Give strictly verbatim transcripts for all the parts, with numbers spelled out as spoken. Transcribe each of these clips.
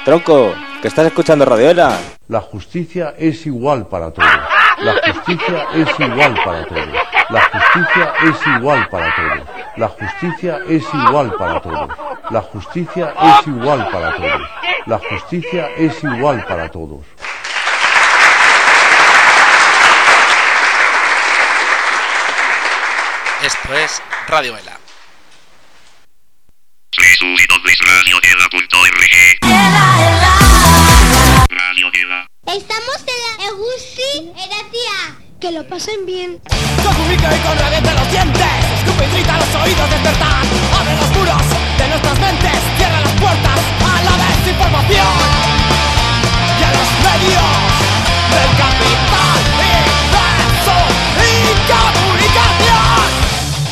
Tronco, que estás escuchando Radioela. La justicia es igual para todos. La justicia es igual para todos. La justicia es igual para todos. La justicia es igual para todos. La justicia es igual para todos. La justicia es igual para todos. Esto es Radioela. Estamos en la Egusi, Eratia. Que lo pasen bien. Con ubica y con reviente los dientes. Escupe y grita los oídos, despertar. Abre los muros de nuestras mentes. Cierra las puertas a la desinformación y a los medios del capital inmenso y comunicación.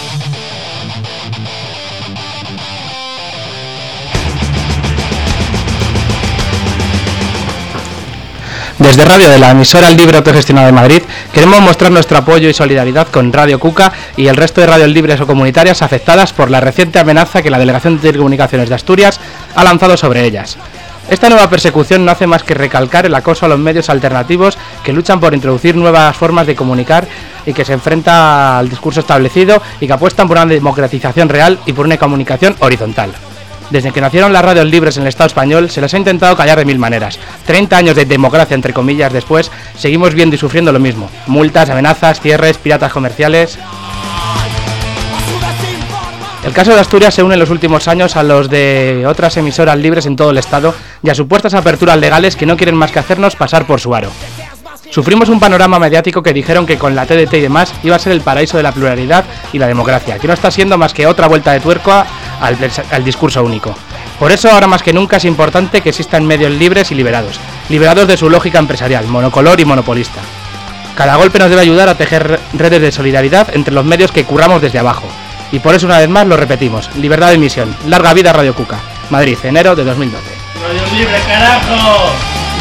Desde Radio de la emisora Libre Autogestionada de Madrid, queremos mostrar nuestro apoyo y solidaridad con Radio Cuca y el resto de radios libres o comunitarias afectadas por la reciente amenaza que la Delegación de Telecomunicaciones de Asturias ha lanzado sobre ellas. Esta nueva persecución no hace más que recalcar el acoso a los medios alternativos que luchan por introducir nuevas formas de comunicar y que se enfrenta al discurso establecido y que apuestan por una democratización real y por una comunicación horizontal. Desde que nacieron las radios libres en el Estado español, se les ha intentado callar de mil maneras. treinta años de democracia, entre comillas, después, seguimos viendo y sufriendo lo mismo. Multas, amenazas, cierres, piratas comerciales. El caso de Asturias se une en los últimos años a los de otras emisoras libres en todo el Estado y a supuestas aperturas legales que no quieren más que hacernos pasar por su aro. Sufrimos un panorama mediático que dijeron que con la T D T y demás iba a ser el paraíso de la pluralidad y la democracia, que no está siendo más que otra vuelta de tuerca al, al discurso único. Por eso, ahora más que nunca, es importante que existan medios libres y liberados, liberados de su lógica empresarial, monocolor y monopolista. Cada golpe nos debe ayudar a tejer redes de solidaridad entre los medios que curramos desde abajo. Y por eso, una vez más, lo repetimos, libertad de emisión, larga vida Radio Cuca. Madrid, enero de dos mil doce. ¡Radio libre, carajo!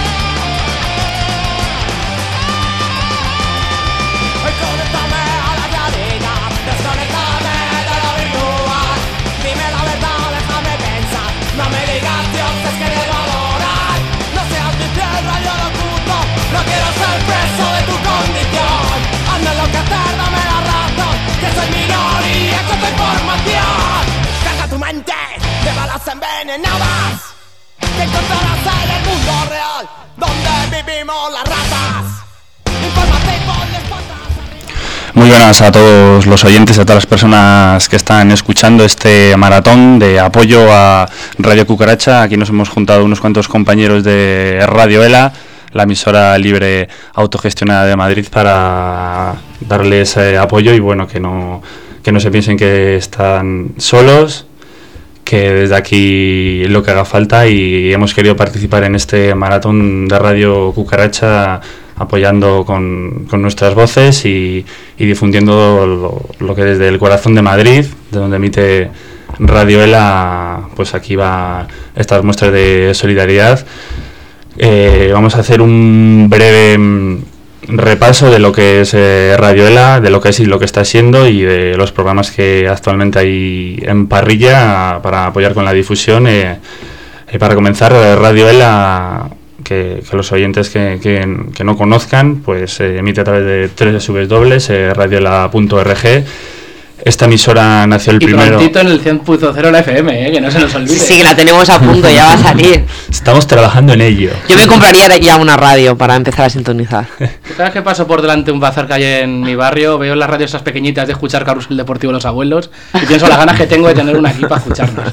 Envenenadas que encontrarás en el mundo real donde vivimos las ratas. Informativos les faltas. Muy buenas a todos los oyentes y a todas las personas que están escuchando este maratón de apoyo a Radio Cucaracha. Aquí nos hemos juntado unos cuantos compañeros de Radioela, la emisora libre autogestionada de Madrid, para darles eh, apoyo y bueno, que no, que no se piensen que están solos, que desde aquí es lo que haga falta, y hemos querido participar en este maratón de Radio Cucaracha apoyando con, con nuestras voces y, y difundiendo lo, lo que desde el corazón de Madrid, de donde emite Radioela, pues aquí va estas muestras de solidaridad. Eh, vamos a hacer un breve repaso de lo que es eh, Radioela, de lo que es y lo que está siendo, y de los programas que actualmente hay en parrilla para apoyar con la difusión. Eh, eh, para comenzar, Radioela, que, que los oyentes que, que, que no conozcan, pues eh, emite a través de doble u doble u doble u punto eh, radioela punto org. Esta emisora nació el y primero... Y prontito en el cien punto cero la F M, ¿eh? Que no se nos olvide. Sí, que la tenemos a punto, ya va a salir. Estamos trabajando en ello. Yo me compraría ya una radio para empezar a sintonizar. Cada vez que paso por delante un bazar que hay en mi barrio, veo las radios esas pequeñitas de escuchar Carrusel Deportivo de los Abuelos y pienso las ganas que tengo de tener una aquí para escucharnos.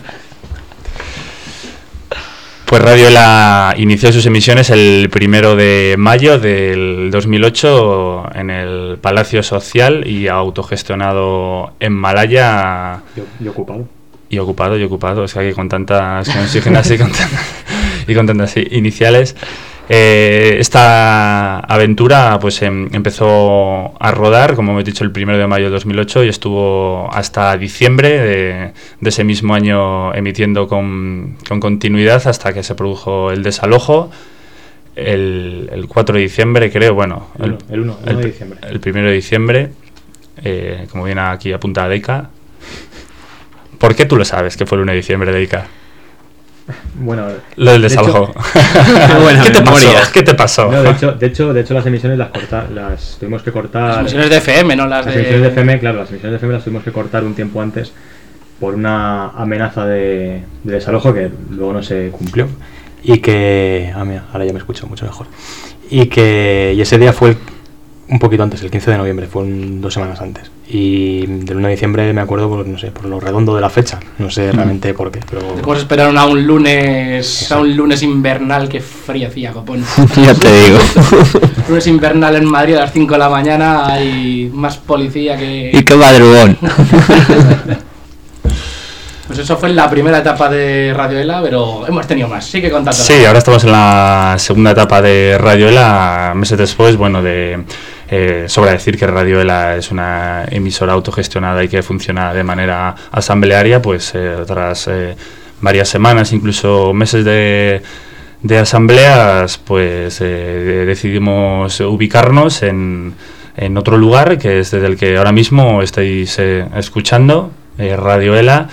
Pues Radioela inició sus emisiones el primero de mayo del dos mil ocho en el Palacio Social y autogestionado en Malaya. Y, y ocupado. Y ocupado, y ocupado. Es que aquí con tantas consignas y con tantas, y con tantas iniciales. Eh, esta aventura pues em, empezó a rodar, como hemos dicho, el primero de mayo de dos mil ocho y estuvo hasta diciembre de, de ese mismo año emitiendo con, con continuidad hasta que se produjo el desalojo el, el cuatro de diciembre, creo, bueno, el, el uno de diciembre. El primero de diciembre, eh, como viene aquí apuntada Deika. ¿Por qué tú lo sabes que fue el uno de diciembre, Deika? Bueno, lo del desalojó. De ¿Qué te pasó? ¿Qué te pasó? No, de hecho, de hecho, de hecho las emisiones las corta, las tuvimos que cortar. Las emisiones de F M, no las, las de. Las emisiones de F M, claro, las emisiones de F M las tuvimos que cortar un tiempo antes por una amenaza de, de desalojo que luego no se cumplió y que, ah mira, ahora ya me escucho mucho mejor. Y que y ese día fue el, un poquito antes, el quince de noviembre, fue un, dos semanas antes. Y del uno de diciembre me acuerdo por, no sé, por lo redondo de la fecha, no sé realmente por qué, pero... ¿Cómo se esperaron a un lunes, Exacto. a un lunes invernal que frío hacía, copón? Ya te digo. Lunes invernal en Madrid a las cinco de la mañana, hay más policía que... Y qué madrugón. Pues eso fue la primera etapa de Radio Ela, pero hemos tenido más, sí que contando. Sí, ahora estamos en la segunda etapa de Radio Ela, meses después, bueno, de... Eh, sobra decir que Radio Ela es una emisora autogestionada y que funciona de manera asamblearia, pues eh, tras eh, varias semanas, incluso meses de, de asambleas, pues eh, decidimos ubicarnos en, en otro lugar, que es desde el que ahora mismo estáis eh, escuchando, eh, Radio Ela,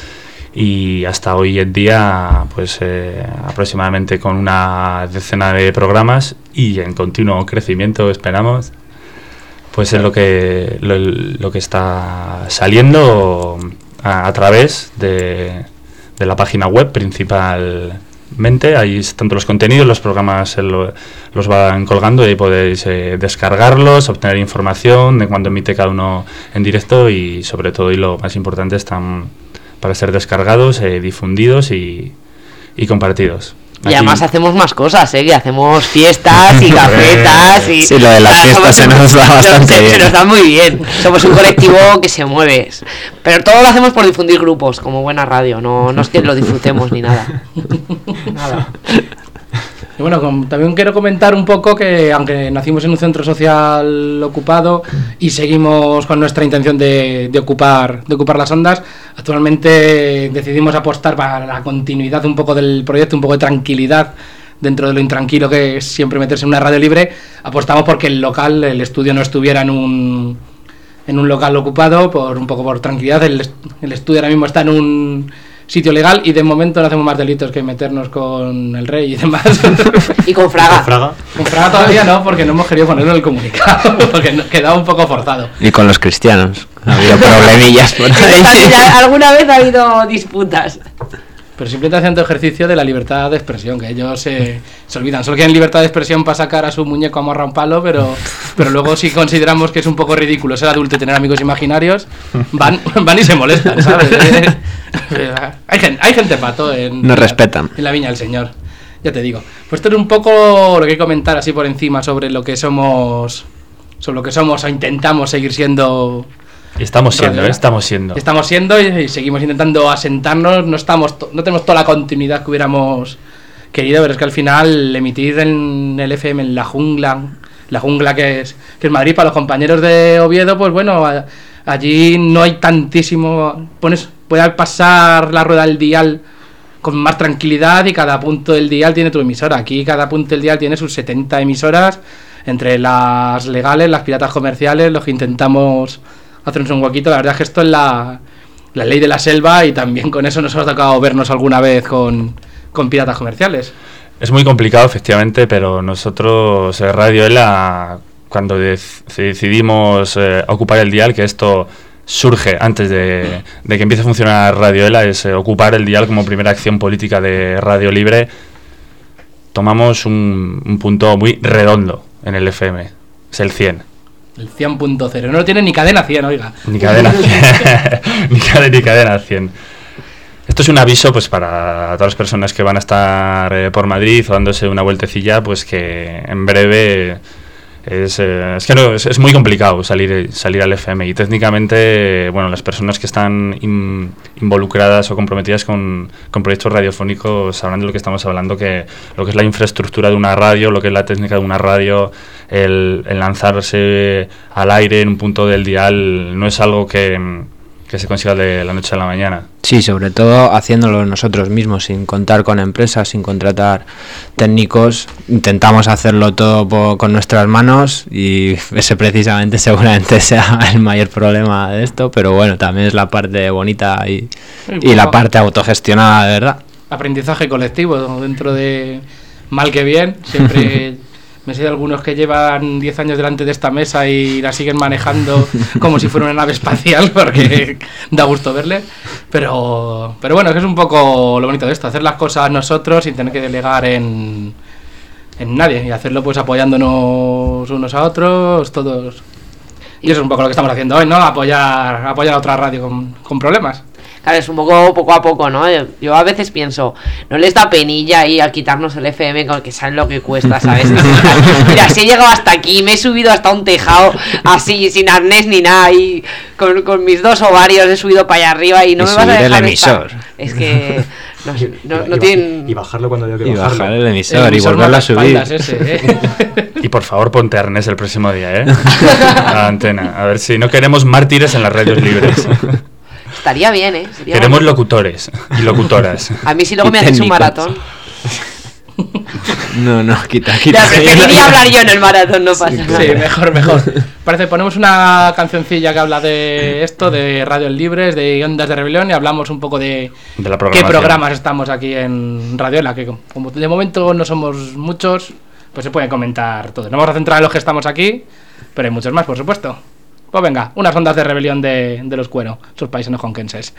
y hasta hoy en día pues eh, aproximadamente con una decena de programas y en continuo crecimiento, esperamos. Pues es lo que lo, lo que está saliendo a, a través de, de la página web principalmente. Ahí están todos los contenidos, los programas se lo, los van colgando y ahí podéis eh, descargarlos, obtener información de cuando emite cada uno en directo y sobre todo, y lo más importante, están para ser descargados, eh, difundidos y, y compartidos. Y aquí además hacemos más cosas, ¿eh? Que hacemos fiestas y cafetas y... Sí, lo de las fiestas se nos da bastante se, bien. Se nos da muy bien. Somos un colectivo que se mueve. Pero todo lo hacemos por difundir grupos, como buena radio. No, no es que lo disfrutemos ni nada. Nada. Y bueno, com- también quiero comentar un poco que aunque nacimos en un centro social ocupado y seguimos con nuestra intención de, de ocupar de ocupar las ondas, actualmente decidimos apostar para la continuidad un poco del proyecto, un poco de tranquilidad dentro de lo intranquilo que es siempre meterse en una radio libre. Apostamos porque el local, el estudio no estuviera en un en un local ocupado, por un poco por tranquilidad. El, el estudio ahora mismo está en un sitio legal y de momento no hacemos más delitos que meternos con el rey y demás. Y con Fraga. ¿Con Fraga? Con Fraga todavía no, porque no hemos querido ponerlo en el comunicado, porque no, quedaba un poco forzado. Y con los cristianos. Ha habido problemillas por ahí. Alguna vez ha habido disputas. Pero simplemente haciendo ejercicio de la libertad de expresión, que ellos se, se olvidan. Solo quieren libertad de expresión para sacar a su muñeco amarra un palo, pero, pero luego si consideramos que es un poco ridículo ser adulto y tener amigos imaginarios, van, van y se molestan, ¿sabes? hay, gente, hay gente pato en, Nos respetan. en la viña del Señor, ya te digo. Pues esto es un poco lo que hay que comentar así por encima sobre lo que somos, sobre lo que somos o intentamos seguir siendo... Estamos siendo, ¿eh? estamos siendo. Estamos siendo y, y seguimos intentando asentarnos. No estamos, to- no tenemos toda la continuidad que hubiéramos querido, pero es que al final emitir en el F M en la jungla, la jungla que es que es Madrid, para los compañeros de Oviedo, pues bueno, a, allí no hay tantísimo. Pones, puede pasar la rueda del dial con más tranquilidad y cada punto del dial tiene tu emisora. Aquí cada punto del dial tiene sus setenta emisoras, entre las legales, las piratas comerciales, los que intentamos hacernos un huequito. La verdad es que esto es la, la ley de la selva y también con eso nos ha tocado vernos alguna vez con, con piratas comerciales. Es muy complicado, efectivamente, pero nosotros, eh, Radio Ela, cuando dec- decidimos eh, ocupar el dial, que esto surge antes de, de que empiece a funcionar Radio Ela, es eh, ocupar el dial como primera acción política de Radio Libre, tomamos un, un punto muy redondo en el F M, es el cien. El cien punto cero. No lo tiene ni cadena cien, oiga. Ni cadena cien. ni, cadena, ni cadena cien. Esto es un aviso pues para todas las personas que van a estar eh, por Madrid o dándose una vueltecilla, pues que en breve es, eh, es que no, es, es muy complicado salir salir al F M y técnicamente, bueno, las personas que están in, involucradas o comprometidas con, con proyectos radiofónicos sabrán de lo que estamos hablando, que lo que es la infraestructura de una radio, lo que es la técnica de una radio, el, el lanzarse al aire en un punto del dial no es algo que, que se consiga de la noche a la mañana. Sí, sobre todo haciéndolo nosotros mismos, sin contar con empresas, sin contratar técnicos. Intentamos hacerlo todo po- con nuestras manos y ese precisamente seguramente sea el mayor problema de esto, pero bueno, también es la parte bonita y, y la parte autogestionada, de verdad. aprendizaje colectivo dentro de mal que bien. Siempre me sé de algunos que llevan diez años delante de esta mesa y la siguen manejando como si fuera una nave espacial, porque da gusto verle. Pero, pero bueno, es que es un poco lo bonito de esto, hacer las cosas nosotros sin tener que delegar en, en nadie, y hacerlo pues apoyándonos unos a otros, todos. Y eso es un poco lo que estamos haciendo hoy, ¿no? Apoyar, apoyar a otra radio con, con problemas. Claro, es un poco poco a poco, ¿no? Yo a veces pienso, no les da penilla ahí a quitarnos el F M, con que saben lo que cuesta, ¿sabes? Mira, si he llegado hasta aquí, me he subido hasta un tejado así, sin arnés ni nada, y con, con mis dos ovarios he subido para allá arriba y no y me vas a dejar el emisor. estar. Es que no, no, y, no y, tienen... y bajarlo cuando haya que y bajarlo. bajar el emisor, el emisor y volverlo a subir. Ese, ¿eh? Y por favor ponte arnés el próximo día, ¿eh? A la antena. A ver si no queremos mártires en las radios libres. Estaría bien, ¿eh? Sería Queremos bonito. locutores y locutoras. A mí si luego Y me haces un técnicos. maratón. No, no, quita, quita. Ya, preferiría hablar yo en el maratón, no pasa nada. Sí, mejor, mejor. Parece, ponemos una cancioncilla que habla de esto, de radios libres, de Ondas de Rebelión, y hablamos un poco de, De la qué programación. programas estamos aquí en Radioela, que como de momento no somos muchos, pues se pueden comentar todos. No vamos a centrar en los que estamos aquí, pero hay muchos más, por supuesto. Pues venga, unas Ondas de Rebelión de, de los Cuero, sus paisanos jonquenses.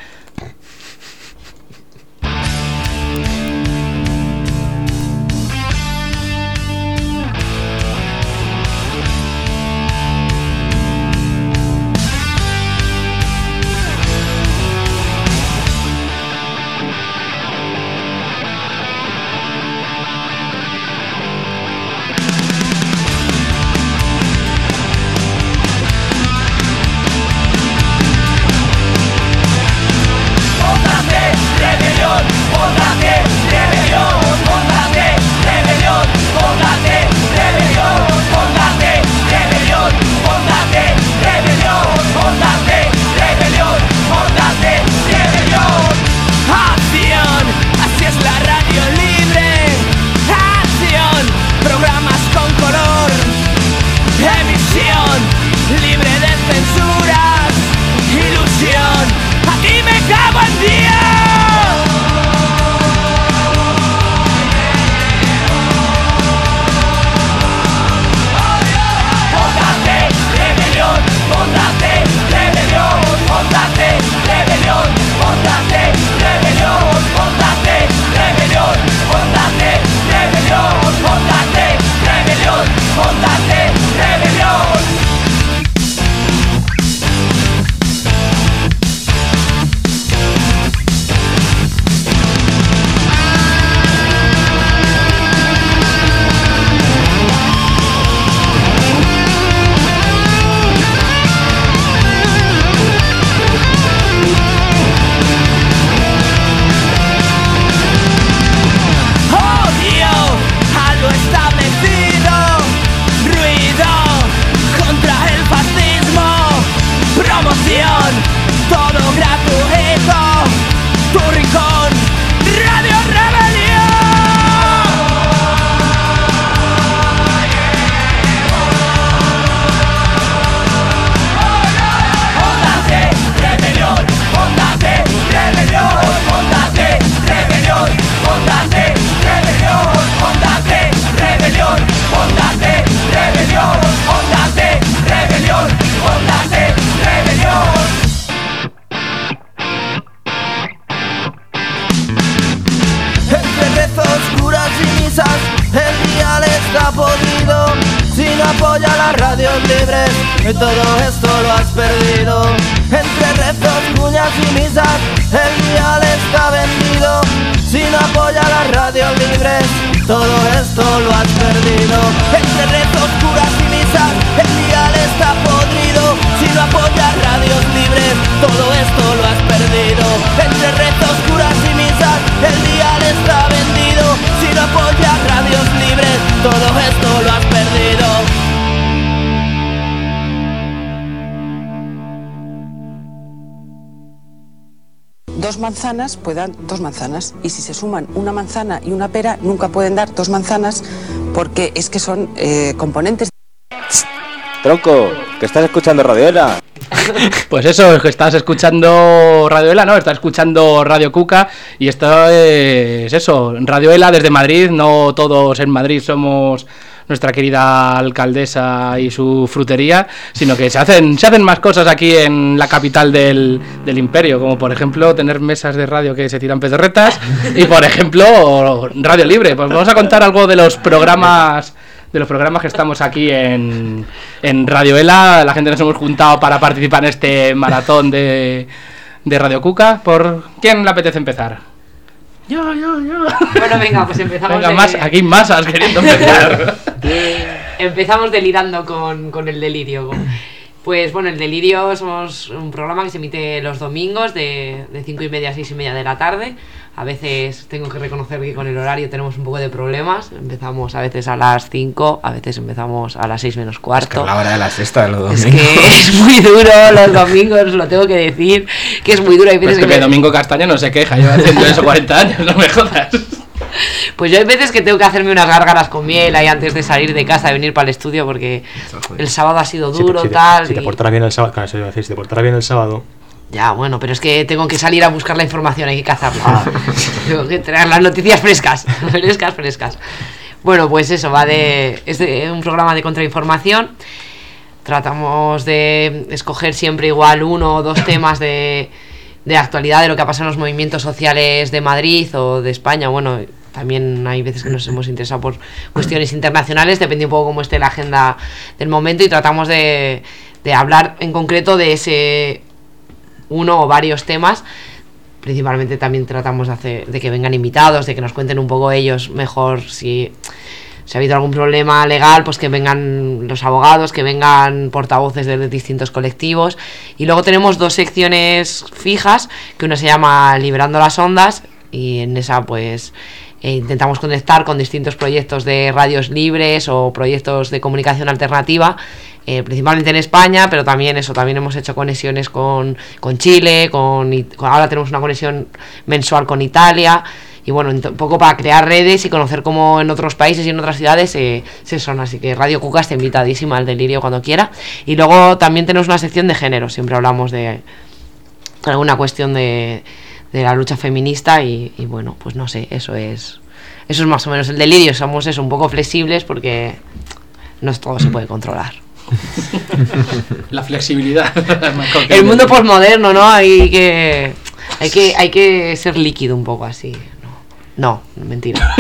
apoya las radios libres, y todo esto lo has perdido. Entre rezos, cuñas y misas, el dial está vendido. Si no apoya las radios libres, todo esto lo has perdido. Entre rezos, curas y misas, el dial está podrido. Si no apoyas radios libres, todo esto lo has perdido. Entre rezos, curas y misas, el dial está vendido. Si no apoyas radios libres, todo esto lo has perdido. Dos manzanas pueden dar dos manzanas, y si se suman una manzana y una pera nunca pueden dar dos manzanas, porque es que son eh, componentes. Tronco, que estás escuchando Radioela. Pues eso, que estás escuchando Radio Ela, ¿no? Estás escuchando Radio Cuca y esto es eso, Radio Ela desde Madrid. No todos en Madrid somos nuestra querida alcaldesa y su frutería, sino que se hacen se hacen más cosas aquí en la capital del, del imperio, como por ejemplo tener mesas de radio que se tiran pedorretas y por ejemplo Radio Libre. Pues vamos a contar algo de los programas de los programas que estamos aquí en, en Radio Ela. La gente nos hemos juntado para participar en este maratón de, de Radio Cuca. ¿Por quién le apetece empezar? Yo, yo, yo. Bueno, venga, pues empezamos. Venga, de... más, aquí hay masas queriendo empezar. Empezamos delirando con, con el delirio. Pues bueno, el Delirio somos un programa que se emite los domingos de, de cinco y media a seis y media de la tarde. A veces tengo que reconocer que con el horario tenemos un poco de problemas. Empezamos a veces a las cinco, a veces empezamos a las seis menos cuarto. Es que la hora de la siesta de los domingos. Es que es muy duro los domingos, lo tengo que decir, que es muy duro. Hay veces pues que, que que Domingo Castaño no se queja, lleva haciendo eso cuarenta años, no me jodas. Pues yo hay veces que tengo que hacerme unas gárgaras con miel ahí antes de salir de casa, de venir para el estudio, porque el sábado ha sido duro, sí, si te, tal. Si te y... portarás bien el sábado, claro, eso iba a decir, si te portarás bien el sábado. Ya, bueno, pero es que tengo que salir a buscar la información, hay que cazarla. Tengo que traer las noticias frescas, frescas, frescas. Bueno, pues eso, va de... es de un programa de contrainformación. Tratamos de escoger siempre igual uno o dos temas de, de actualidad, de lo que ha pasado en los movimientos sociales de Madrid o de España. Bueno, también hay veces que nos hemos interesado por cuestiones internacionales, depende un poco cómo esté la agenda del momento, y tratamos de, de hablar en concreto de ese uno o varios temas. Principalmente también tratamos de, hacer, de que vengan invitados, de que nos cuenten un poco ellos mejor si, si ha habido algún problema legal, pues que vengan los abogados, que vengan portavoces de distintos colectivos. Y luego tenemos dos secciones fijas, que una se llama Liberando las Ondas, y en esa pues eh, intentamos conectar con distintos proyectos de radios libres o proyectos de comunicación alternativa, eh, principalmente en España, pero también eso, también hemos hecho conexiones con, con Chile, con, con ahora tenemos una conexión mensual con Italia, y bueno, un poco para crear redes y conocer cómo en otros países y en otras ciudades eh, se son. Así que Radio Cuca está invitadísima al Delirio cuando quiera. Y luego también tenemos una sección de género, siempre hablamos de alguna cuestión de, de la lucha feminista y, y bueno, pues no sé, eso es eso es más o menos el Delirio. Somos eso, un poco flexibles porque no todo se puede controlar. La flexibilidad. El mundo posmoderno, ¿no? Hay que hay que hay que ser líquido un poco así. No, no, mentira.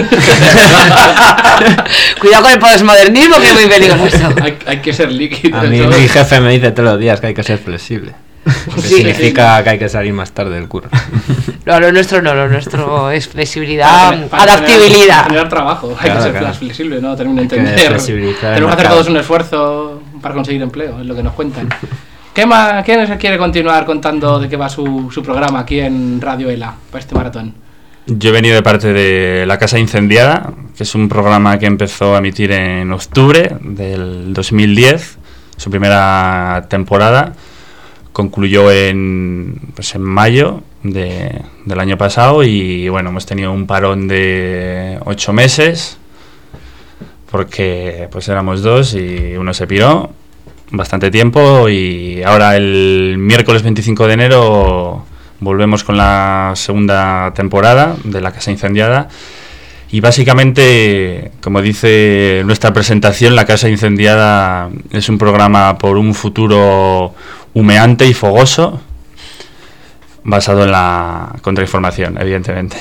Cuidado con el posmodernismo, que es muy peligroso. Hay, hay que ser líquido. A mí mi jefe me dice todos los días que hay que ser flexible. Porque sí, significa sí. que hay que salir más tarde del curro. No, lo nuestro no, lo nuestro es flexibilidad, para, para adaptabilidad. Para tener trabajo, hay claro, que ser claro. flexible, ¿no? Termino de entender. Tenemos que hacer todos un esfuerzo para conseguir empleo, es lo que nos cuentan. ¿Qué más, ¿Quién quiere continuar contando de qué va su, su programa aquí en Radio Ela para este maratón? Yo he venido de parte de La Casa Incendiada, que es un programa que empezó a emitir en octubre del dos mil diez, su primera temporada. Concluyó en, pues en mayo de, del año pasado y bueno, hemos tenido un parón de ocho meses porque pues éramos dos y uno se piró bastante tiempo, y ahora el miércoles veinticinco de enero volvemos con la segunda temporada de La Casa Incendiada. Y básicamente, como dice nuestra presentación, La Casa Incendiada es un programa por un futuro humeante y fogoso, basado en la contrainformación, evidentemente.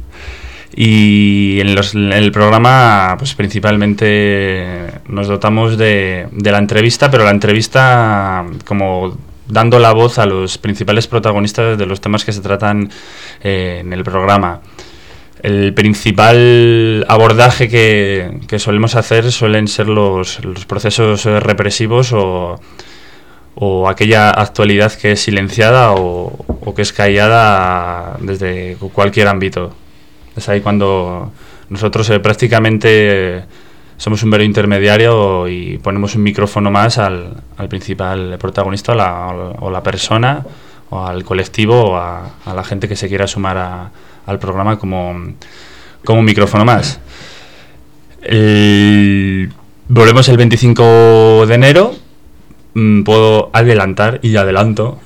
Y en, los, en el programa, pues principalmente nos dotamos de, de la entrevista, pero la entrevista como dando la voz a los principales protagonistas de los temas que se tratan eh, en el programa. El principal abordaje que, que solemos hacer suelen ser los, los procesos represivos o, o aquella actualidad que es silenciada o, o que es callada desde cualquier ámbito. Es ahí cuando nosotros eh, prácticamente somos un mero intermediario y ponemos un micrófono más al, al principal protagonista o la, o la persona o al colectivo o a, a la gente que se quiera sumar a al programa como, como un micrófono más. El, volvemos el veinticinco de enero mm, puedo adelantar y adelanto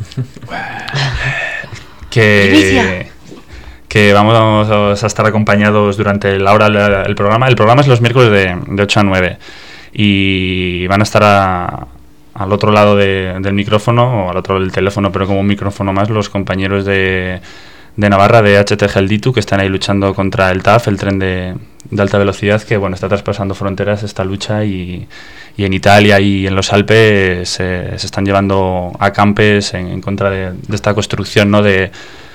que, que vamos a estar acompañados durante la hora del programa. El programa es los miércoles de, de ocho a nueve y van a estar a, al otro lado de, del micrófono o al otro del teléfono, pero como un micrófono más, los compañeros de, de Navarra, de H T Gelditu, que están ahí luchando contra el T A F, el tren de, de alta velocidad, que bueno, está traspasando fronteras esta lucha, y, y en Italia y en los Alpes se, se están llevando acampes en, en contra de, de esta construcción, ¿no? de,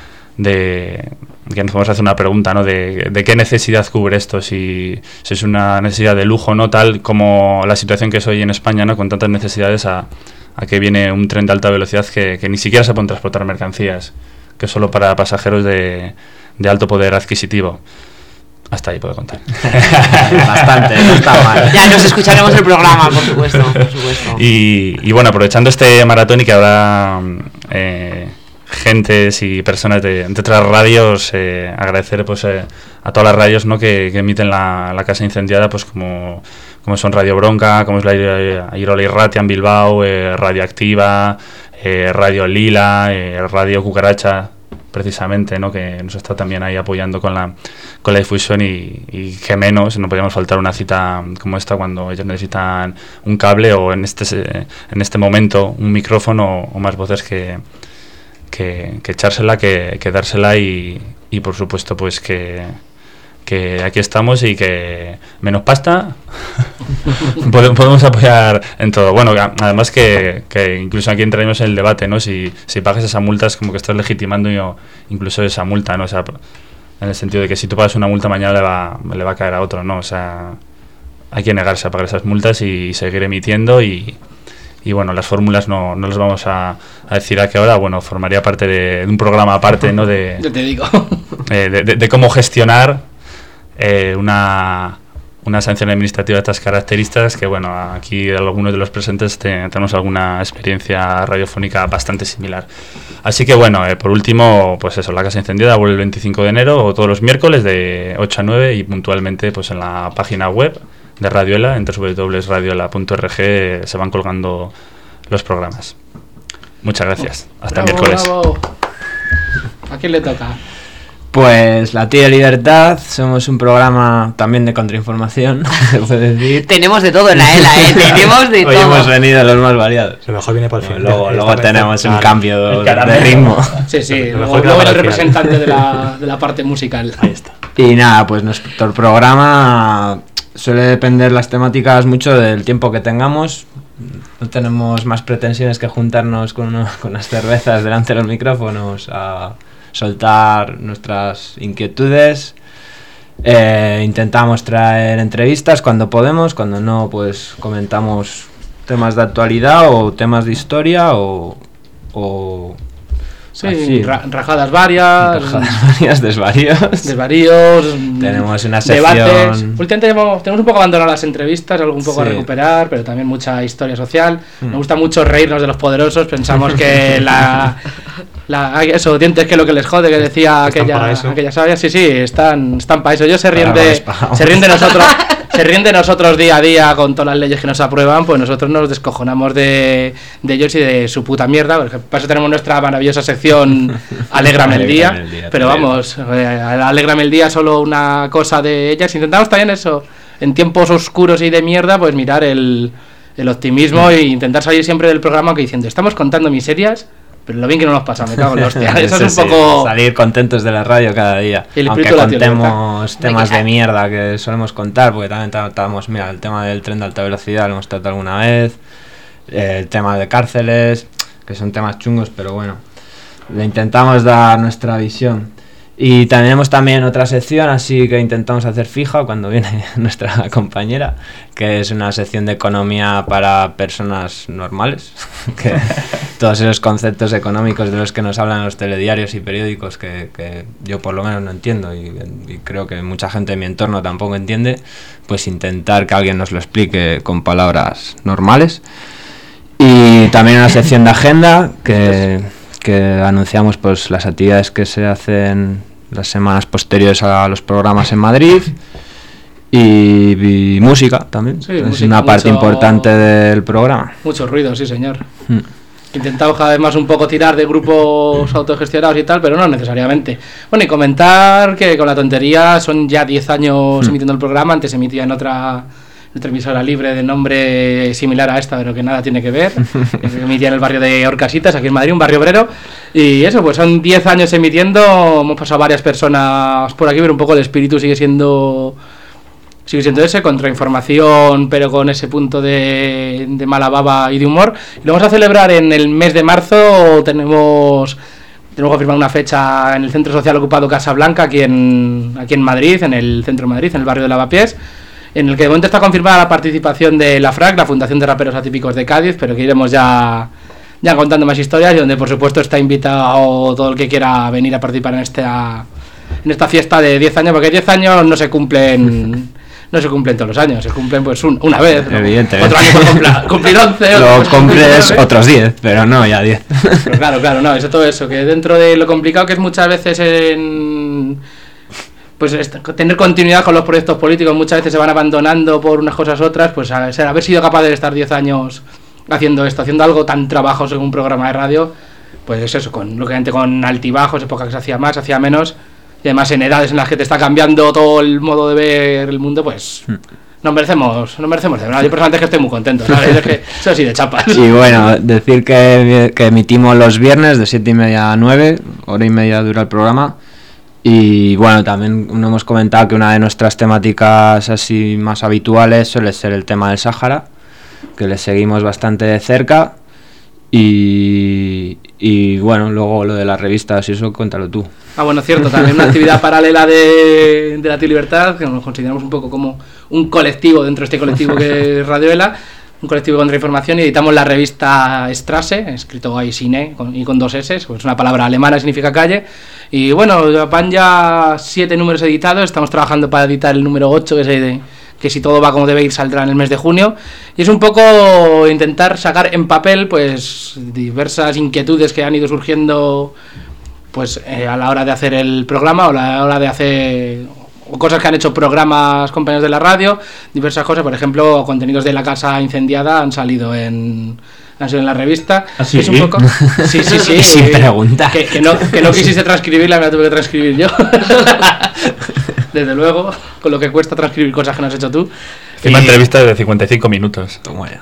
de que nos podemos hacer una pregunta, ¿no? De, de qué necesidad cubre esto, si, si es una necesidad de lujo, no tal como la situación que es hoy en España, ¿no? Con tantas necesidades, a, a que viene un tren de alta velocidad que, que ni siquiera se pueden transportar mercancías, que es solo para pasajeros de, de alto poder adquisitivo. Hasta ahí puedo contar. Bastante, no está mal. Ya nos escucharemos el programa, por supuesto, por supuesto. Y, y bueno, aprovechando este maratón y que habrá eh, gentes y personas de, de otras radios, eh, agradecer pues eh, a todas las radios, ¿no? que, que emiten la, la Casa Incendiada, pues como, como son Radio Bronca, como es la Irola Irratia en Bilbao, eh, Radio Activa, eh, Radio Lila, eh, Radio Cucaracha, precisamente, ¿no? que nos está también ahí apoyando con la con la difusión, y, y que menos, no podíamos faltar una cita como esta cuando ellos necesitan un cable o en este en este momento un micrófono o más voces que que, que echársela, que, que dársela, y, y por supuesto pues que que aquí estamos y que menos pasta podemos apoyar en todo. Bueno, además que, que incluso aquí entraremos en el debate, ¿no? Si, si pagas esa multa es como que estás legitimando yo, incluso esa multa, ¿no? O sea, en el sentido de que si tú pagas una multa mañana le va, le va a caer a otro, ¿no? O sea, hay que negarse a pagar esas multas y, y seguir emitiendo, y, y bueno, las fórmulas no, no las vamos a, a decir a qué hora. Bueno, formaría parte de, de un programa aparte, ¿no? De, Yo te digo. Eh, de, de, de cómo gestionar Eh, una, una sanción administrativa de estas características, que bueno, aquí algunos de los presentes te, tenemos alguna experiencia radiofónica bastante similar. Así que bueno, eh, por último, pues eso, la Casa Incendiada vuelve el veinticinco de enero, o todos los miércoles de ocho a nueve, y puntualmente pues en la página web de Radioela, en doble u doble u doble punto radioela punto org, eh, se van colgando los programas. Muchas gracias. Hasta Bravo, miércoles. Bravo. ¿A quién le toca? Pues La Tía Libertad, somos un programa también de contrainformación, se puede decir. Tenemos de todo en la ELA, ¿eh? Tenemos de Hoy todo. hemos venido los más variados. Lo mejor viene para el final. Luego, luego tenemos un Claro. cambio de ritmo. Sí, sí, Lo luego, mejor luego queda el para el representante de la, de la parte musical. Ahí está. Y nada, pues nuestro programa suele depender las temáticas mucho del tiempo que tengamos. No tenemos más pretensiones que juntarnos con, uno, con unas cervezas delante de los micrófonos a soltar nuestras inquietudes. Eh, intentamos traer entrevistas cuando podemos, cuando no, pues comentamos temas de actualidad o temas de historia o... o Sí, ra rajadas varias. Rajadas varias, desvaríos. Desvaríos. Tenemos una sección... Debates. Últimamente tenemos, tenemos un poco abandonadas las entrevistas, algo un poco Sí. a recuperar, pero también mucha historia social. Mm. Nos gusta mucho reírnos de los poderosos. Pensamos que la... la eso, dientes que lo que les jode, que decía Están aquella, para eso. aquella sabia. Sí, sí, están, están para eso. Ellos se ríen Para de, más pagamos. se ríen de nosotros. Se ríen de nosotros día a día con todas las leyes que nos aprueban, pues nosotros nos descojonamos de, de ellos y de su puta mierda. Porque para eso tenemos nuestra maravillosa sección Alégrame el día. Alégrame el día, Pero también. vamos, eh, Alégrame el día solo una cosa de ellas. Intentamos también eso, en tiempos oscuros y de mierda, pues mirar el, el optimismo e intentar salir siempre del programa que diciendo, estamos contando miserias, pero lo bien que no nos pasa, me cago en la hostia. Eso es un Sí, sí, poco... salir contentos de la radio cada día. Y el Aunque espíritu de la tía contemos libertad. temas Venga. de mierda que solemos contar, porque también tratamos, mira, el tema del tren de alta velocidad lo hemos tratado alguna vez, el tema de cárceles, que son temas chungos, pero bueno, le intentamos dar nuestra visión. Y tenemos también otra sección, así que intentamos hacer fija cuando viene nuestra compañera, que es una sección de economía para personas normales, que todos esos conceptos económicos de los que nos hablan los telediarios y periódicos que, que yo por lo menos no entiendo y, y creo que mucha gente de mi entorno tampoco entiende, pues intentar que alguien nos lo explique con palabras normales. Y también una sección de agenda que, que anunciamos pues las actividades que se hacen las semanas posteriores a los programas en Madrid. Y, y música también, Sí, es música, una parte mucho- importante del programa. Mucho ruido, sí, señor. Mm. Intentamos cada vez más un poco tirar de grupos autogestionados y tal, pero no necesariamente. Bueno, y comentar que con la tontería son ya diez años Mm. emitiendo el programa. Antes se emitía en otra, en otra emisora libre de nombre similar a esta, pero que nada tiene que ver. Que se emitía en el barrio de Orcasitas, aquí en Madrid, un barrio obrero. Y eso, pues son diez años emitiendo. Hemos pasado varias personas por aquí, pero un poco el espíritu sigue siendo... Sigue siendo ese, contrainformación, pero con ese punto de, de mala baba y de humor. Y lo vamos a celebrar en el mes de marzo. Tenemos tenemos confirmada una fecha en el Centro Social Ocupado Casa Blanca, aquí en, aquí en Madrid, en el centro de Madrid, en el barrio de Lavapiés, en el que de momento está confirmada la participación de la FRAC, la Fundación de Raperos Atípicos de Cádiz, pero que iremos ya, ya contando más historias, y donde por supuesto está invitado todo el que quiera venir a participar en esta, en esta fiesta de diez años, porque diez años no se cumplen... No se cumplen todos los años, se cumplen pues un, una vez, ¿no? Evidentemente. Otro año por cumplir, cumplir once, Lo otro cumples nueve. otros diez, pero no ya diez. Pero claro, claro, no, eso todo eso, que dentro de lo complicado que es muchas veces en... Pues est- tener continuidad con los proyectos políticos, muchas veces se van abandonando por unas cosas otras, pues a, ser- haber sido capaz de estar diez años haciendo esto, haciendo algo tan trabajoso en un programa de radio, pues es eso, con, lógicamente con altibajos, épocas que se hacía más, se hacía menos, y además en edades en las que te está cambiando todo el modo de ver el mundo, pues nos merecemos, nos merecemos de verdad. Yo personalmente es que estoy muy contento, ¿sabes? Es que soy así de chapas. Y bueno, decir que, que emitimos los viernes de siete y media a nueve, hora y media dura el programa. Y bueno, también no hemos comentado que una de nuestras temáticas así más habituales suele ser el tema del Sáhara, que le seguimos bastante de cerca. Y, y bueno, luego lo de las revistas y eso, cuéntalo tú. Ah, bueno, cierto, también una actividad paralela de, de la Tío Libertad, que nos consideramos un poco como un colectivo dentro de este colectivo que es Radioela, un colectivo de contrainformación, y editamos la revista Strasse, escrito ahí sin E con, y con dos S, pues una palabra alemana, significa calle. Y bueno, van ya siete números editados, estamos trabajando para editar el número ocho, que es el de... que si todo va como debe ir saldrá en el mes de junio, y es un poco intentar sacar en papel pues diversas inquietudes que han ido surgiendo pues eh, a la hora de hacer el programa o a la hora de hacer o cosas que han hecho programas compañeros de la radio, diversas cosas, por ejemplo contenidos de La Casa Incendiada han salido en han salido en la revista. ¿Ah, sí? Es un poco sí sí sí Y sin preguntar. que, que no que no quisiste transcribirla, me la tuve que transcribir yo. Desde luego, con lo que cuesta transcribir cosas que no has hecho tú. Una Y- entrevista de cincuenta y cinco minutos.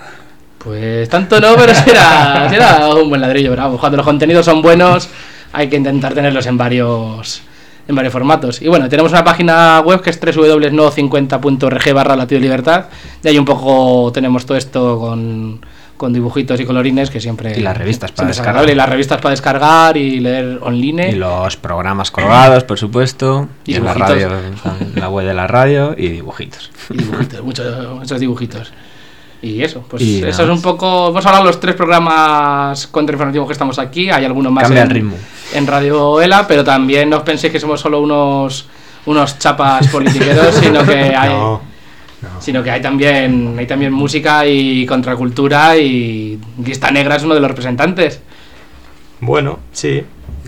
Pues tanto no, pero será, será un buen ladrillo, bravo. Cuando los contenidos son buenos, hay que intentar tenerlos en varios en varios formatos. Y bueno, tenemos una página web que es doble u doble u doble u punto no cincuenta punto org barra la Tío Libertad. Y ahí un poco tenemos todo esto con, con dibujitos y colorines que siempre... Y las revistas para siempre es descargar. agradable. Y las revistas para descargar y leer online. Y los programas colgados, por supuesto. Y Y, en la dibujitos. radio, en la web de la radio y dibujitos. Y dibujitos, muchos, muchos dibujitos. Y eso, pues Y eso nada es un más. poco... Hemos hablado de los tres programas contrainformativos que estamos aquí, hay algunos más Cambia en, el ritmo. en Radio Ela, pero también no os penséis que somos solo unos unos chapas politiqueros, sino que hay... No, Sino que hay también hay también música y contracultura, y Lista Negra es uno de los representantes. Bueno, sí.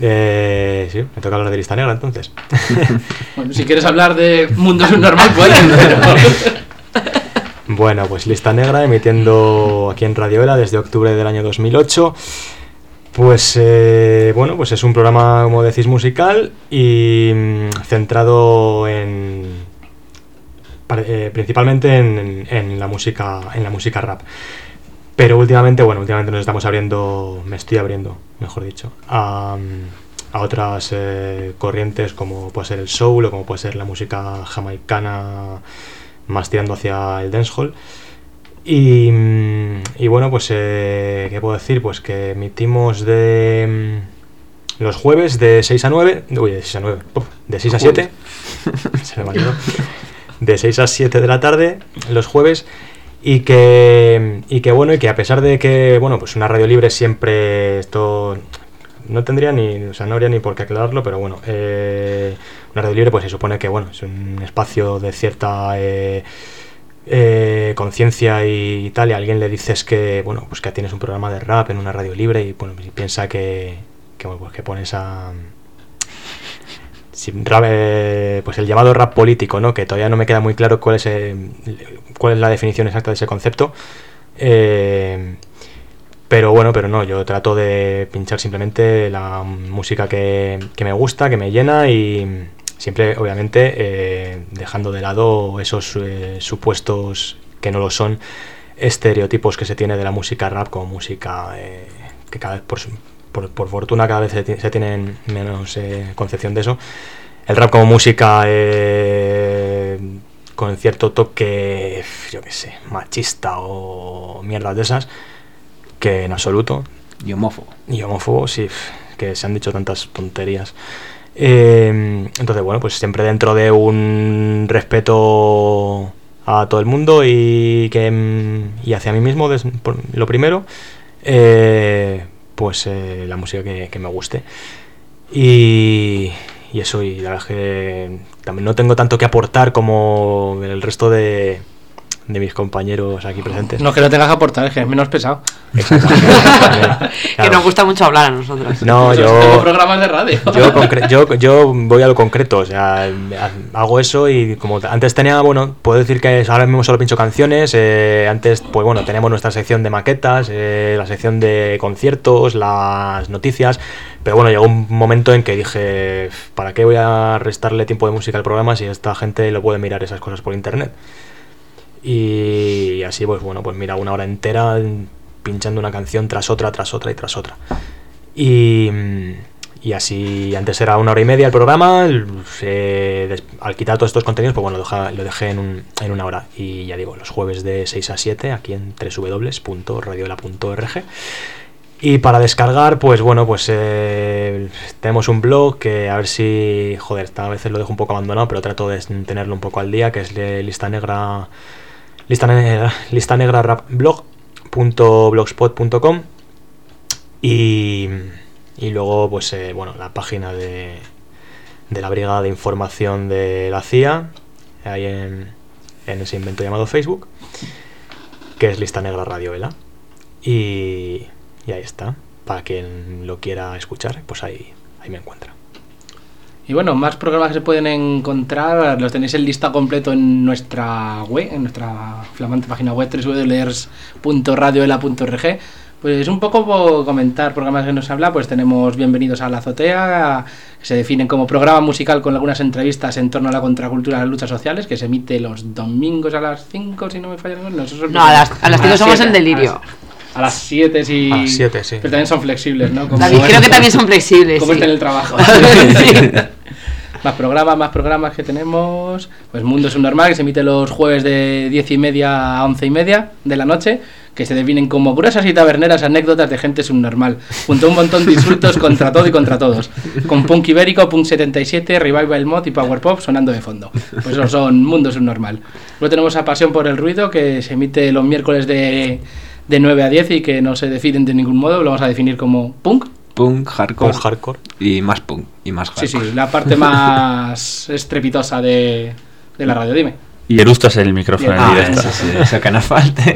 Eh, sí, me toca hablar de Lista Negra entonces. Bueno, si quieres hablar de Mundo Subnormal, puedes, pero... Bueno, pues Lista Negra, emitiendo aquí en Radioela desde octubre del año dos mil ocho. Pues eh, bueno, pues es un programa, como decís, musical y mm, centrado en par- eh, principalmente en, en- en la música en la música rap. Pero últimamente, bueno, últimamente nos estamos abriendo, me estoy abriendo, mejor dicho, a, a otras eh, corrientes como puede ser el soul o como puede ser la música jamaicana, más tirando hacia el dancehall. Y, mm, y bueno, pues eh, ¿qué puedo decir? Pues que emitimos de mm, los jueves de seis a nueve, uy, de seis a nueve, uf, de seis a siete, se me olvidó, de seis a siete de la tarde los jueves. Y que, y que bueno, y que a pesar de que, bueno, pues una radio libre siempre esto no tendría ni, o sea, no habría ni por qué aclararlo, pero bueno, eh, una radio libre pues se supone que, bueno, es un espacio de cierta eh, eh, conciencia y, y tal, y a alguien le dices que, bueno, pues que tienes un programa de rap en una radio libre y, bueno, y piensa que, que, bueno, pues que pones a... si rap, eh, pues el llamado rap político, ¿no? Que todavía no me queda muy claro cuál es eh, cuál es la definición exacta de ese concepto. Eh, pero bueno, pero no, yo trato de pinchar simplemente la música que, que me gusta, que me llena, y siempre, obviamente, eh, dejando de lado esos eh, supuestos que no lo son, estereotipos que se tiene de la música rap como música eh, que cada vez, por, por, por fortuna, cada vez se, t- se tienen menos eh, concepción de eso. El rap como música eh, con cierto toque, yo qué sé, machista o mierdas de esas, que en absoluto. Y homófobo. Y homófobo, sí, que se han dicho tantas tonterías. Eh, entonces, bueno, pues siempre dentro de un respeto a todo el mundo y que y hacia mí mismo, des, por, lo primero, eh, pues eh, la música que, que me guste. Y, y eso, y la verdad es que también no tengo tanto que aportar como el resto de... de mis compañeros aquí presentes. No, que no tengas que aportar, es que es menos pesado. Claro. Que nos gusta mucho hablar a nosotros. No, yo... Tengo programas de radio. Yo, concre- yo, yo voy a lo concreto, o sea, hago eso y como antes tenía, bueno, puedo decir que ahora mismo solo pincho canciones, eh, antes, pues bueno, teníamos nuestra sección de maquetas, eh, la sección de conciertos, las noticias, pero bueno, llegó un momento en que dije, ¿para qué voy a restarle tiempo de música al programa si esta gente lo puede mirar esas cosas por internet? Y así, pues bueno, pues mira, una hora entera pinchando una canción tras otra, tras otra y tras otra. Y, y así, antes era una hora y media el programa, eh, des, al quitar todos estos contenidos, pues bueno, lo, deja, lo dejé en, un, en una hora. Y ya digo, los jueves de seis a siete, aquí en doble u doble u doble u punto radioela punto org. Y para descargar, pues bueno, pues eh, tenemos un blog que a ver si, joder, a veces lo dejo un poco abandonado, pero trato de tenerlo un poco al día, que es de Lista Negra... Lista Negra, Lista Negra Rap Blog punto blogspot punto com, y, y luego pues eh, bueno, la página de, de la Brigada de Información de la C I A, ahí en, en ese invento llamado Facebook, que es Lista Negra Radioela, y, y ahí está, para quien lo quiera escuchar, pues ahí, ahí me encuentra. Y bueno, más programas que se pueden encontrar, los tenéis en lista completo en nuestra web, en nuestra flamante página web doble u doble u doble u punto radioela punto org. Pues un poco por comentar programas que nos habla, pues tenemos Bienvenidos a la Azotea, que se definen como programa musical con algunas entrevistas en torno a la contracultura y las luchas sociales, que se emite los domingos a las cinco, si no me falla. No, no a las, a las cinco somos en Delirio. A las siete sí. A las siete, sí. Pero también son flexibles, ¿no? Como David, creo que también son flexibles. Como sí. está en el trabajo. Sí. Más programas, más programas que tenemos. Pues Mundo Subnormal, que se emite los jueves de diez y media a once y media de la noche, que se definen como gruesas y taberneras anécdotas de gente subnormal, junto a un montón de insultos contra todo y contra todos, con punk ibérico, punk setenta y siete, revival mod y power pop sonando de fondo. Pues eso son Mundo Subnormal. Luego tenemos a Pasión por el Ruido, que se emite los miércoles de, de nueve a diez y que no se definen de ningún modo, lo vamos a definir como punk. Punk, hardcore, Punk, hardcore y más punk y más hardcore. Sí, sí, la parte más estrepitosa de, de la radio, dime. Y erustas el micrófono en Ah, directo. eso, sí, eso que nos falte.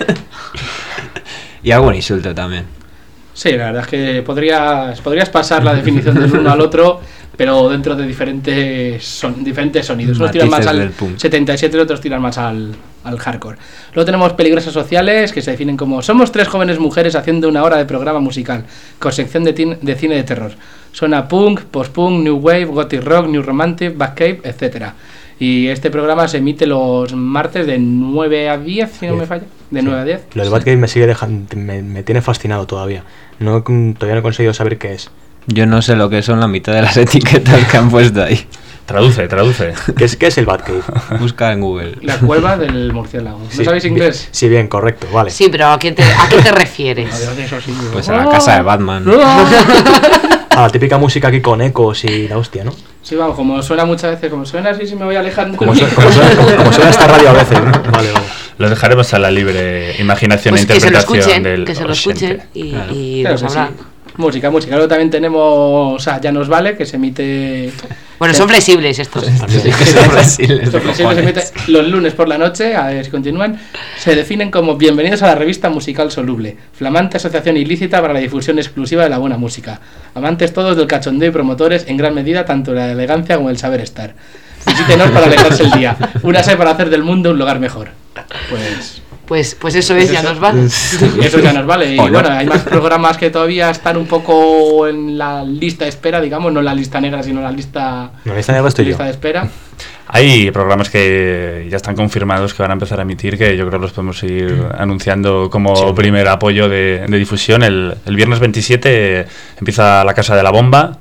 Y algún insulto también. Sí, la verdad es que podrías, podrías pasar la definición del uno al otro, pero dentro de diferentes son, diferentes sonidos. Unos tiran más al setenta y siete y otros tiran más al, al hardcore. Luego tenemos Peligrosas Sociales, que se definen como: somos tres jóvenes mujeres haciendo una hora de programa musical, con sección de, tin, de cine de terror. Suena punk, post-punk, new wave, gothic rock, new romantic, backcave, etcétera. Y este programa se emite los martes de nueve a diez, si no me falla. De sí. nueve a diez. Lo del sí. Batcave me sigue dejando, me, me tiene fascinado todavía. No, todavía no he conseguido saber qué es. Yo no sé lo que son la mitad de las etiquetas que han puesto ahí. Traduce, traduce. ¿Qué es, qué es el Batcave? Busca en Google. La cueva del murciélago. ¿No sí, sabéis inglés? Sí, bien, correcto, vale. Sí, pero ¿a qué te, a qué te refieres? Pues a la casa de Batman. A la típica música aquí con ecos y la hostia, ¿no? Sí, vamos, como suena muchas veces, como suena así, si me voy alejando. Como, su, como, suena, como, como suena esta radio a veces, ¿no? Vale, vale. Lo dejaremos a la libre imaginación pues e interpretación que se lo escuchen, del que se lo escuchen y, claro. y claro, nos hablan. sí. Música, música. Luego también tenemos a Ya nos vale, que se emite... Bueno, son flexibles estos. Sí, que son flexibles, Estos flexibles se emite los lunes por la noche, a ver si continúan. Se definen como bienvenidos a la revista musical Soluble, flamante asociación ilícita para la difusión exclusiva de la buena música. Amantes todos del cachondeo y promotores en gran medida tanto de la elegancia como el saber estar. Visítenos para alegrarse el día. Únase para hacer del mundo un lugar mejor. Pues... Pues, pues eso es, ya nos vale. Eso ya nos vale. Y ¿O no? bueno, hay más programas que todavía están un poco en la lista de espera, digamos, no en la lista negra, sino en la lista, No, lista negra estoy lista yo. de espera. Hay programas que ya están confirmados que van a empezar a emitir, que yo creo que los podemos ir anunciando como Sí. primer apoyo de, de difusión. El, el viernes veintisiete empieza La Casa de la Bomba,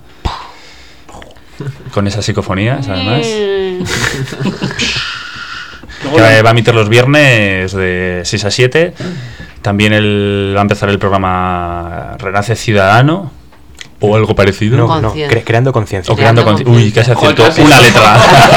con esas psicofonías, además. Luego, Que va a emitir los viernes de seis a siete. También el, va a empezar el programa Renace Ciudadano o algo parecido. No, no, Conciencia. cre- creando conciencia. O creando Creando con... Uy, casi Joder, acierto casi. una letra.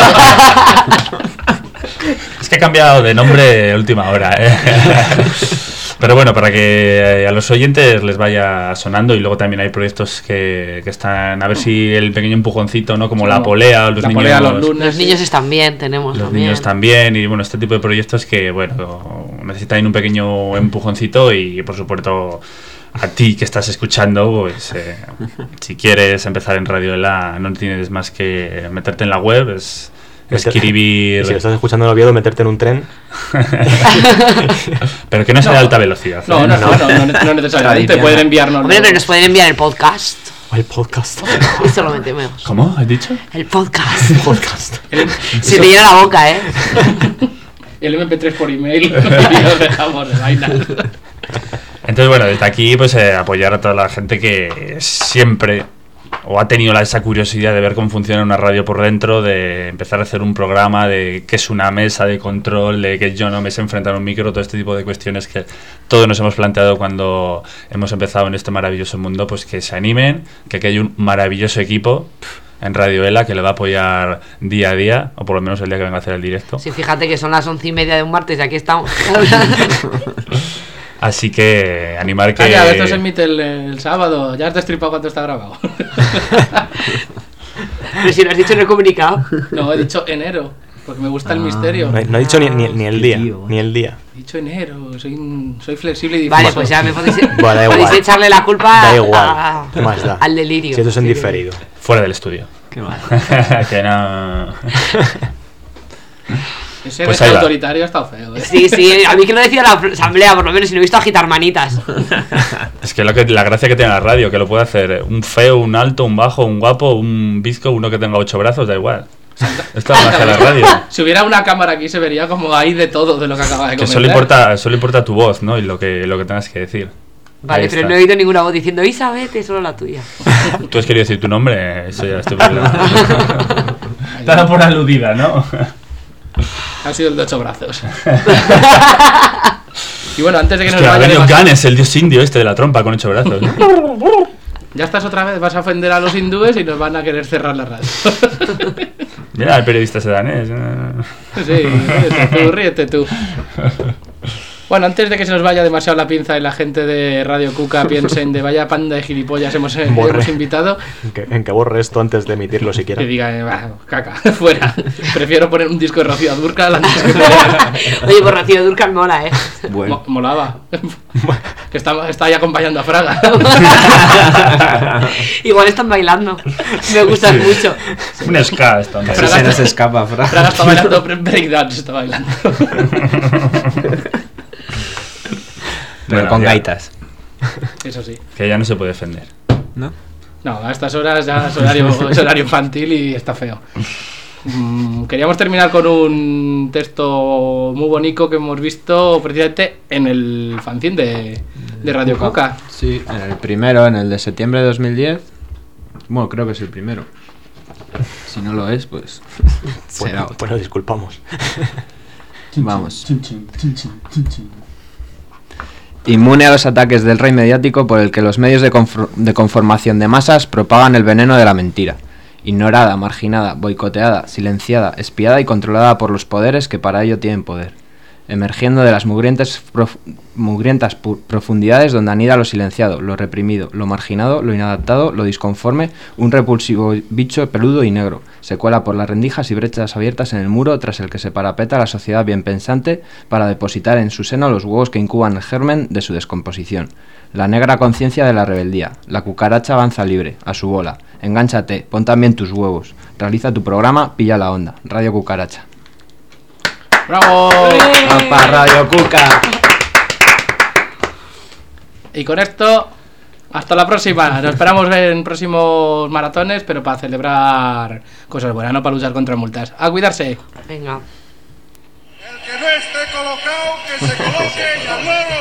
Es que he cambiado de nombre a última hora, ¿eh? Pero bueno, para que a los oyentes les vaya sonando. Y luego también hay proyectos que, que están, a ver si el pequeño empujoncito, ¿no? Como Sí, la polea, los la niños, polea, los lunes. Los niños están bien, tenemos los también. niños también. Y bueno, este tipo de proyectos que, bueno, necesitan un pequeño empujoncito. Y por supuesto, a ti que estás escuchando, pues eh, si quieres empezar en Radio Ela, no tienes más que meterte en la web, es escribir... Y si lo estás escuchando en Oviedo, meterte en un tren. Pero que no sea No. de alta velocidad. No, ¿eh? no, no, no, no, no necesariamente. Tradición. Pueden enviarnos. Hombre, pero nos pueden enviar el podcast. O el podcast. Y se lo metemos. ¿Cómo? ¿Has dicho? El podcast. podcast. Se te llena la boca, ¿eh? El eme pe tres por email y lo dejamos de vaina. Entonces, bueno, desde aquí, pues eh, apoyar a toda la gente que siempre o ha tenido la, esa curiosidad de ver cómo funciona una radio por dentro, de empezar a hacer un programa, de qué es una mesa de control, de que yo no me sé enfrentar a un micro, todo este tipo de cuestiones que todos nos hemos planteado cuando hemos empezado en este maravilloso mundo, pues que se animen, que aquí hay un maravilloso equipo en Radio Ela que le va a apoyar día a día, o por lo menos el día que venga a hacer el directo. Sí, fíjate que son las once y media de un martes y aquí estamos. Así que animar que... Calla, esto se emite el, el sábado. Ya has destripado cuánto está grabado. Pero si lo has dicho no he comunicado. No, he dicho enero. Porque me gusta el misterio. No, no he dicho ni, ni, ni el día. Ni el día. He dicho enero. Soy, un- soy flexible y Vale, difuso. pues ya me podéis, Bueno, da podéis igual. echarle la culpa Da igual. a- ¿Qué más da? al delirio. Si esto es en Sí. diferido. Fuera del estudio. Qué mal. Que no... Ese Pues pues ahí va. autoritario ha estado feo, ¿eh? Sí, sí, a mí que lo decía la asamblea, por lo menos, si no he visto agitar manitas. Es que, lo que la gracia que tiene la radio, que lo puede hacer un feo, un alto, un bajo, un guapo, un bizco, uno que tenga ocho brazos, da igual. Esto es más que la radio. Si hubiera una cámara aquí se vería como hay de todo de lo que acaba de Que comentar. solo importa, solo importa tu voz, ¿no? Y lo que, lo que tengas que decir. Vale, Ahí pero está. no he oído ninguna voz diciendo Isabel, es solo la tuya. Tú has querido decir tu nombre, eso ya es tu problema. Te ha dado por aludida, ¿no? Ha sido el de ocho brazos. Y bueno, antes de que Es nos que ha vaya venido demasiado- Ganes, el dios indio este de la trompa con ocho brazos. Ya estás otra vez, vas a ofender a los hindúes y nos van a querer cerrar la radio. Mira, el periodista ese danés. Sí, ríete tú, ríete tú. Bueno, antes de que se nos vaya demasiado la pinza y la gente de Radio Cuca piensen de vaya panda de gilipollas hemos, eh, Borre. hemos invitado, En que, en que borre esto antes de emitirlo siquiera. que diga, eh, va, caca, fuera. Prefiero poner un disco de Rocío Dúrcal antes que poner... Oye, por Rocío Dúrcal mola, ¿eh? Bueno. Mo- molaba. Que está, está ahí acompañando a Fraga. Igual están bailando. Me gustan mucho. Un ska esto. hombre. Eso se nos escapa, Fra. Fraga está bailando breakdance, está bailando. Pero Bueno, con ya. gaitas. Eso sí. Que ya no se puede defender. ¿No? No, a estas horas ya es horario, es horario infantil y está feo. Mm, queríamos terminar con un texto muy bonito que hemos visto precisamente en el fanzine de, de Radio Cuca. Sí, en el primero, en el de septiembre de dos mil diez. Bueno, creo que es el primero. Si no lo es, pues será Bueno, otro. bueno, disculpamos. Vamos. Inmune a los ataques del rey mediático por el que los medios de, confor- de conformación de masas propagan el veneno de la mentira. Ignorada, marginada, boicoteada, silenciada, espiada y controlada por los poderes que para ello tienen poder. emergiendo de las mugrientas, prof, mugrientas pu, profundidades donde anida lo silenciado, lo reprimido, lo marginado, lo inadaptado, lo disconforme, un repulsivo bicho peludo y negro. Se cuela por las rendijas y brechas abiertas en el muro tras el que se parapeta la sociedad bien pensante para depositar en su seno los huevos que incuban el germen de su descomposición. La negra conciencia de la rebeldía. La cucaracha avanza libre, a su bola. Engánchate, pon también tus huevos. Realiza tu programa, pilla la onda. Radio Cucaracha. ¡Bravo! ¡Opa, Radio Cuca! Y con esto, hasta la próxima. Nos esperamos en próximos maratones, pero para celebrar cosas buenas, no para luchar contra multas. ¡A cuidarse! Venga. El que no esté colocado, que se coloque y al nuevo.